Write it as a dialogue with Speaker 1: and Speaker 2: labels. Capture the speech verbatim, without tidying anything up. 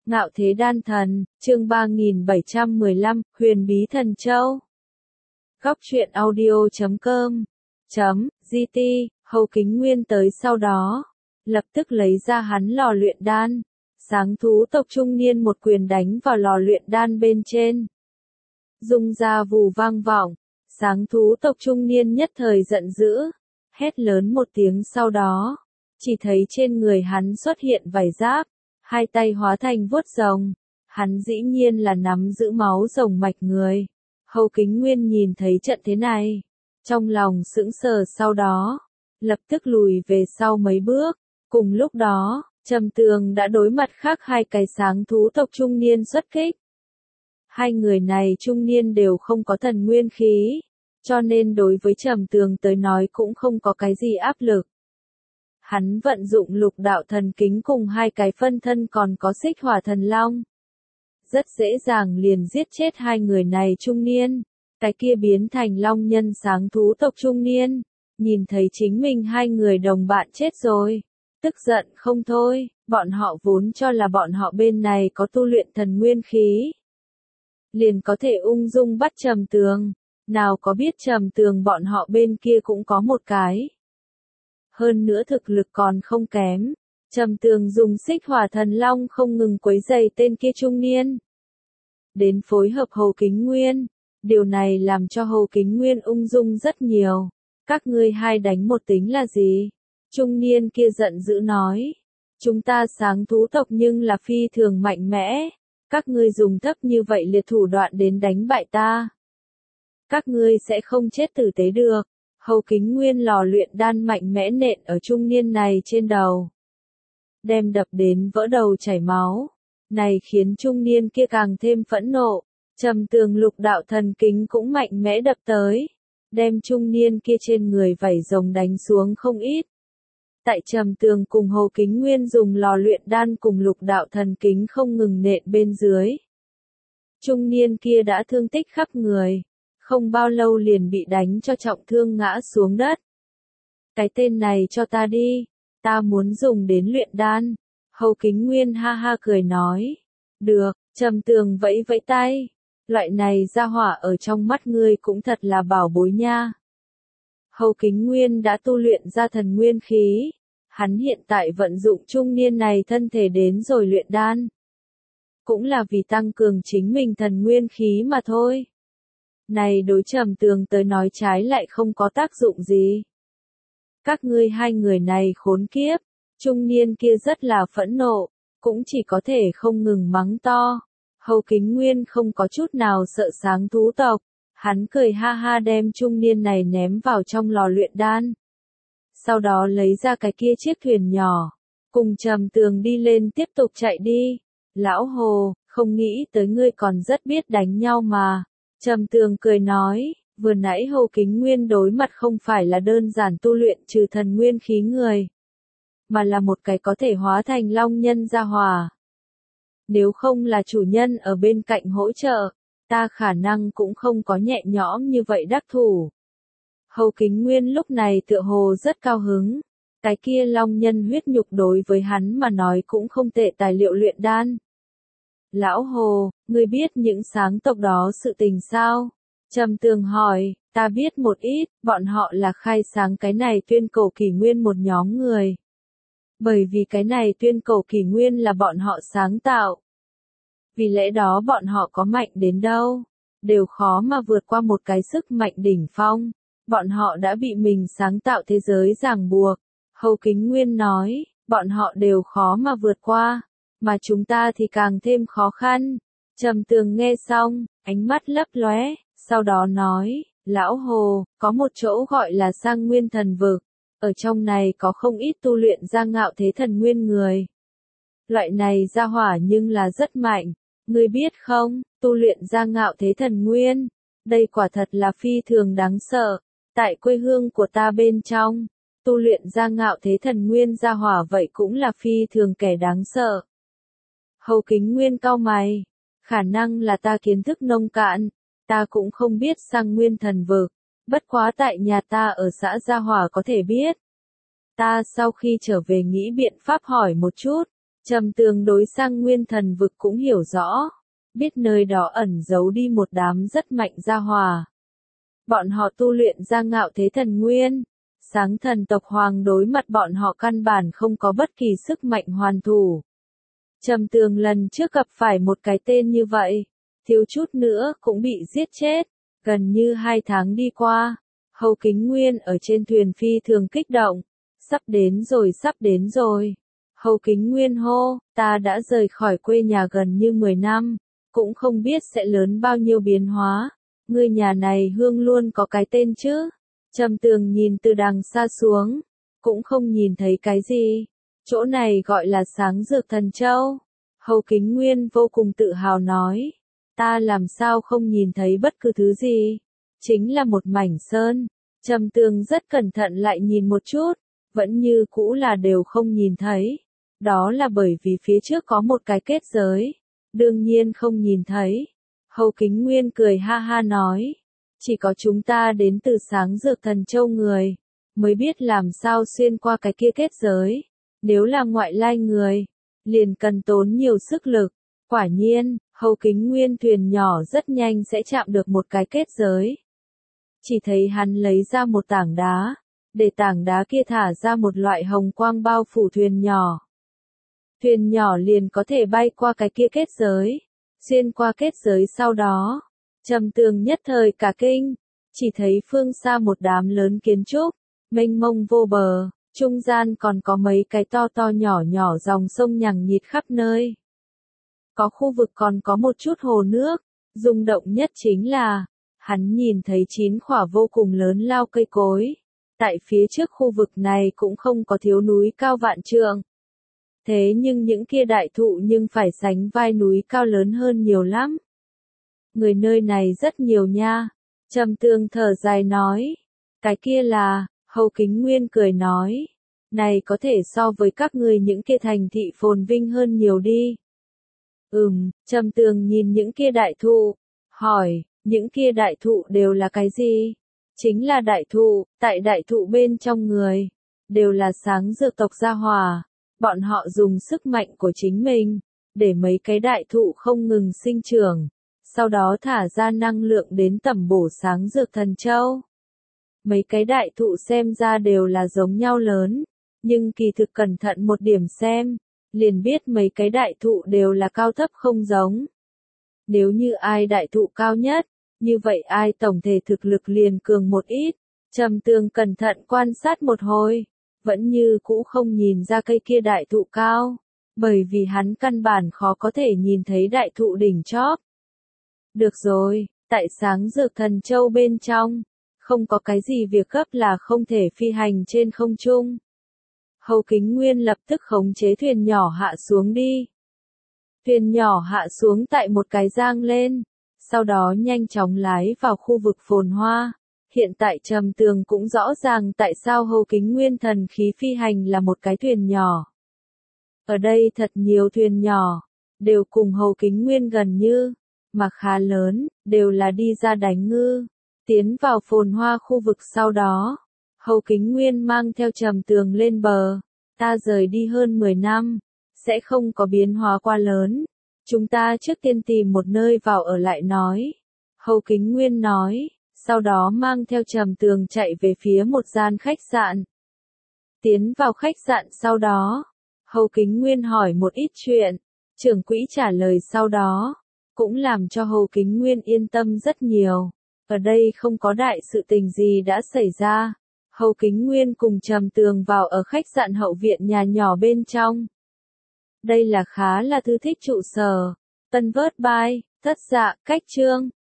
Speaker 1: Ngạo Thế Đan Thần, chương ba nghìn bảy trăm mười lăm, Huyền Bí Thần Châu. Góc truyện audio chấm com chấm gt, Hầu Kính Nguyên tới sau đó, lập tức lấy ra hắn lò luyện đan. Sáng thú tộc trung niên một quyền đánh vào lò luyện đan bên trên. Rung ra vù vang vọng, sáng thú tộc trung niên nhất thời giận dữ, hét lớn một tiếng sau đó, chỉ thấy trên người hắn xuất hiện vảy giáp, hai tay hóa thành vuốt rồng, hắn dĩ nhiên là nắm giữ máu rồng mạch người. Hầu Kính Nguyên nhìn thấy trận thế này, trong lòng sững sờ sau đó, lập tức lùi về sau mấy bước, cùng lúc đó, Trầm Tường đã đối mặt khác hai cái sáng thú tộc trung niên xuất kích. Hai người này trung niên đều không có thần nguyên khí, cho nên đối với Trầm Tường tới nói cũng không có cái gì áp lực. Hắn vận dụng lục đạo thần kính cùng hai cái phân thân còn có xích hỏa thần long. Rất dễ dàng liền giết chết hai người này trung niên, cái kia biến thành long nhân sáng thú tộc trung niên, nhìn thấy chính mình hai người đồng bạn chết rồi. Tức giận không thôi, bọn họ vốn cho là bọn họ bên này có tu luyện thần nguyên khí. Liền có thể ung dung bắt Trầm Tường, nào có biết Trầm Tường bọn họ bên kia cũng có một cái. Hơn nữa thực lực còn không kém, Trầm Tường dùng xích hỏa thần long không ngừng quấy rầy tên kia trung niên. Đến phối hợp Hầu Kính Nguyên, điều này làm cho Hầu Kính Nguyên ung dung rất nhiều. Các ngươi hai đánh một tính là gì? Trung niên kia giận dữ nói. Chúng ta sáng thú tộc nhưng là phi thường mạnh mẽ. Các ngươi dùng thấp như vậy liệt thủ đoạn đến đánh bại ta. Các ngươi sẽ không chết tử tế được. Hầu Kính Nguyên lò luyện đan mạnh mẽ nện ở trung niên này trên đầu. Đem đập đến vỡ đầu chảy máu. Này khiến trung niên kia càng thêm phẫn nộ. Trầm Tường lục đạo thần kính cũng mạnh mẽ đập tới. Đem trung niên kia trên người vảy rồng đánh xuống không ít. Tại Trầm Tường cùng Hầu Kính Nguyên dùng lò luyện đan cùng lục đạo thần kính không ngừng nện bên dưới. Trung niên kia đã thương tích khắp người. Không bao lâu liền bị đánh cho trọng thương ngã xuống đất. Cái tên này cho ta đi. Ta muốn dùng đến luyện đan. Hầu Kính Nguyên ha ha cười nói. Được, Trầm Tường vẫy vẫy tay. Loại này ra hỏa ở trong mắt ngươi cũng thật là bảo bối nha. Hầu Kính Nguyên đã tu luyện ra thần nguyên khí. Hắn hiện tại vận dụng trung niên này thân thể đến rồi luyện đan. Cũng là vì tăng cường chính mình thần nguyên khí mà thôi. Này đối Trầm Tường tới nói trái lại không có tác dụng gì. Các ngươi hai người này khốn kiếp. Trung niên kia rất là phẫn nộ, cũng chỉ có thể không ngừng mắng to. Hầu Kính Nguyên không có chút nào sợ sáng thú tộc. Hắn cười ha ha đem trung niên này ném vào trong lò luyện đan. Sau đó lấy ra cái kia chiếc thuyền nhỏ. Cùng Trầm Tường đi lên tiếp tục chạy đi. Lão Hồ, không nghĩ tới ngươi còn rất biết đánh nhau mà. Trầm Tường cười nói, vừa nãy Hầu Kính Nguyên đối mặt không phải là đơn giản tu luyện trừ thần nguyên khí người. Mà là một cái có thể hóa thành long nhân gia hỏa. Nếu không là chủ nhân ở bên cạnh hỗ trợ, ta khả năng cũng không có nhẹ nhõm như vậy đắc thủ. Hầu Kính Nguyên lúc này tựa hồ rất cao hứng. Cái kia long nhân huyết nhục đối với hắn mà nói cũng không tệ tài liệu luyện đan. Lão Hồ, ngươi biết những sáng tộc đó sự tình sao? Trầm Tường hỏi, ta biết một ít, bọn họ là khai sáng cái này tuyên cổ kỷ nguyên một nhóm người. Bởi vì cái này tuyên cổ kỷ nguyên là bọn họ sáng tạo. Vì lẽ đó bọn họ có mạnh đến đâu, đều khó mà vượt qua một cái sức mạnh đỉnh phong. Bọn họ đã bị mình sáng tạo thế giới ràng buộc. Hầu Kính Nguyên nói, bọn họ đều khó mà vượt qua, mà chúng ta thì càng thêm khó khăn. Trầm Tường nghe xong, ánh mắt lấp lóe, sau đó nói, Lão Hồ, có một chỗ gọi là Sang Nguyên Thần Vực. Ở trong này có không ít tu luyện ra ngạo thế thần nguyên người. Loại này ra hỏa nhưng là rất mạnh. Ngươi biết không, tu luyện ra ngạo thế thần nguyên. Đây quả thật là phi thường đáng sợ. Tại quê hương của ta bên trong, tu luyện ra ngạo thế thần nguyên ra hỏa vậy cũng là phi thường kẻ đáng sợ. Hầu Kính Nguyên cau mày. Khả năng là ta kiến thức nông cạn. Ta cũng không biết Sang Nguyên Thần Vực. Bất quá tại nhà ta ở xã Gia Hòa có thể biết. Ta sau khi trở về nghĩ biện pháp hỏi một chút. Trầm Tường đối sang Nguyên Thần vực cũng hiểu rõ, biết nơi đó ẩn giấu đi một đám rất mạnh gia hỏa. Bọn họ tu luyện ra ngạo thế thần nguyên, sáng thần tộc hoàng đối mặt bọn họ căn bản không có bất kỳ sức mạnh hoàn thủ. Trầm Tường lần trước gặp phải một cái tên như vậy, thiếu chút nữa cũng bị giết chết. Gần như hai tháng đi qua, Hầu Kính Nguyên ở trên thuyền phi thường kích động. Sắp đến rồi, sắp đến rồi. Hầu Kính Nguyên hô, ta đã rời khỏi quê nhà gần như mười năm, cũng không biết sẽ lớn bao nhiêu biến hóa. Ngươi nhà này hương luôn có cái tên chứ? Trầm Tường nhìn từ đằng xa xuống, cũng không nhìn thấy cái gì. Chỗ này gọi là Sáng Dược Thần Châu. Hầu Kính Nguyên vô cùng tự hào nói, ta làm sao không nhìn thấy bất cứ thứ gì, chính là một mảnh sơn. Trầm Tường rất cẩn thận lại nhìn một chút, vẫn như cũ là đều không nhìn thấy. Đó là bởi vì phía trước có một cái kết giới, đương nhiên không nhìn thấy. Hầu Kính Nguyên cười ha ha nói, chỉ có chúng ta đến từ Sáng Dược Thần Châu người, mới biết làm sao xuyên qua cái kia kết giới. Nếu là ngoại lai người, liền cần tốn nhiều sức lực. Quả nhiên, Hầu Kính Nguyên thuyền nhỏ rất nhanh sẽ chạm được một cái kết giới. Chỉ thấy hắn lấy ra một tảng đá, để tảng đá kia thả ra một loại hồng quang bao phủ thuyền nhỏ. Thuyền nhỏ liền có thể bay qua cái kia kết giới, xuyên qua kết giới sau đó. Trầm Tường nhất thời cả kinh, chỉ thấy phương xa một đám lớn kiến trúc, mênh mông vô bờ, trung gian còn có mấy cái to to nhỏ nhỏ dòng sông nhằng nhịt khắp nơi. Có khu vực còn có một chút hồ nước, rung động nhất chính là, hắn nhìn thấy chín khỏa vô cùng lớn lao cây cối. Tại phía trước khu vực này cũng không có thiếu núi cao vạn trượng. Thế nhưng những kia đại thụ nhưng phải sánh vai núi cao lớn hơn nhiều lắm. Người nơi này rất nhiều nha. Trầm Tường thở dài nói. Cái kia là, Hầu Kính Nguyên cười nói. Này có thể so với các người những kia thành thị phồn vinh hơn nhiều đi. Ừm, Trầm Tường nhìn những kia đại thụ, hỏi, những kia đại thụ đều là cái gì? Chính là đại thụ, tại đại thụ bên trong người, đều là sáng dược tộc gia hỏa. Bọn họ dùng sức mạnh của chính mình, để mấy cái đại thụ không ngừng sinh trưởng, sau đó thả ra năng lượng đến tẩm bổ Sáng Dược Thần Châu. Mấy cái đại thụ xem ra đều là giống nhau lớn, nhưng kỳ thực cẩn thận một điểm xem, liền biết mấy cái đại thụ đều là cao thấp không giống. Nếu như ai đại thụ cao nhất, như vậy ai tổng thể thực lực liền cường một ít. Trầm Tường cẩn thận quan sát một hồi, vẫn như cũ không nhìn ra cây kia đại thụ cao, bởi vì hắn căn bản khó có thể nhìn thấy đại thụ đỉnh chóp. Được rồi, tại Sáng Dược Thần Châu bên trong, không có cái gì việc gấp là không thể phi hành trên không trung. Hầu Kính Nguyên lập tức khống chế thuyền nhỏ hạ xuống đi. Thuyền nhỏ hạ xuống tại một cái giang lên, sau đó nhanh chóng lái vào khu vực phồn hoa. Hiện tại Trầm Tường cũng rõ ràng tại sao Hầu Kính Nguyên thần khí phi hành là một cái thuyền nhỏ. Ở đây thật nhiều thuyền nhỏ, đều cùng Hầu Kính Nguyên gần như, mà khá lớn, đều là đi ra đánh ngư. Tiến vào phồn hoa khu vực sau đó, Hầu Kính Nguyên mang theo Trầm Tường lên bờ. Ta rời đi hơn mười năm, sẽ không có biến hóa quá lớn. Chúng ta trước tiên tìm một nơi vào ở lại nói. Hầu Kính Nguyên nói, sau đó mang theo Trầm Tường chạy về phía một gian khách sạn. Tiến vào khách sạn sau đó, Hầu Kính Nguyên hỏi một ít chuyện, trưởng quỹ trả lời sau đó, cũng làm cho Hầu Kính Nguyên yên tâm rất nhiều. Ở đây không có đại sự tình gì đã xảy ra. Hầu Kính Nguyên cùng Trầm Tường vào ở khách sạn hậu viện nhà nhỏ bên trong. Đây là khá là thư thích trụ sở. Tân vớt bai, thất dạ, cách chương.